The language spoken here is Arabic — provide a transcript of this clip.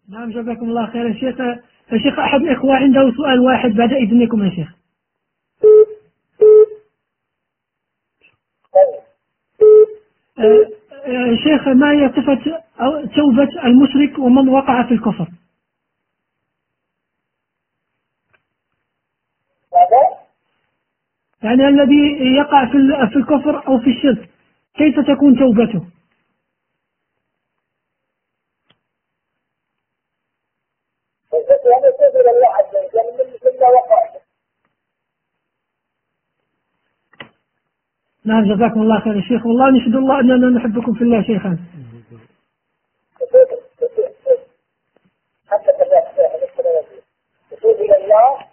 نعم جزاكم الله خير يا شيخ. يا شيخ أحد الإخوة عنده سؤال واحد بعد إذنكم يا شيخ. يا شيخ ما هي صفة أو توبة المشرك ومن وقع في الكفر؟ يعني الذي يقع في الكفر أو في الشرك كيف تكون توبته؟ نعم جزاكم الله خير يا شيخ، والله نشهد الله أننا نحبكم في الله شيخا. حتى تتوب إلى الله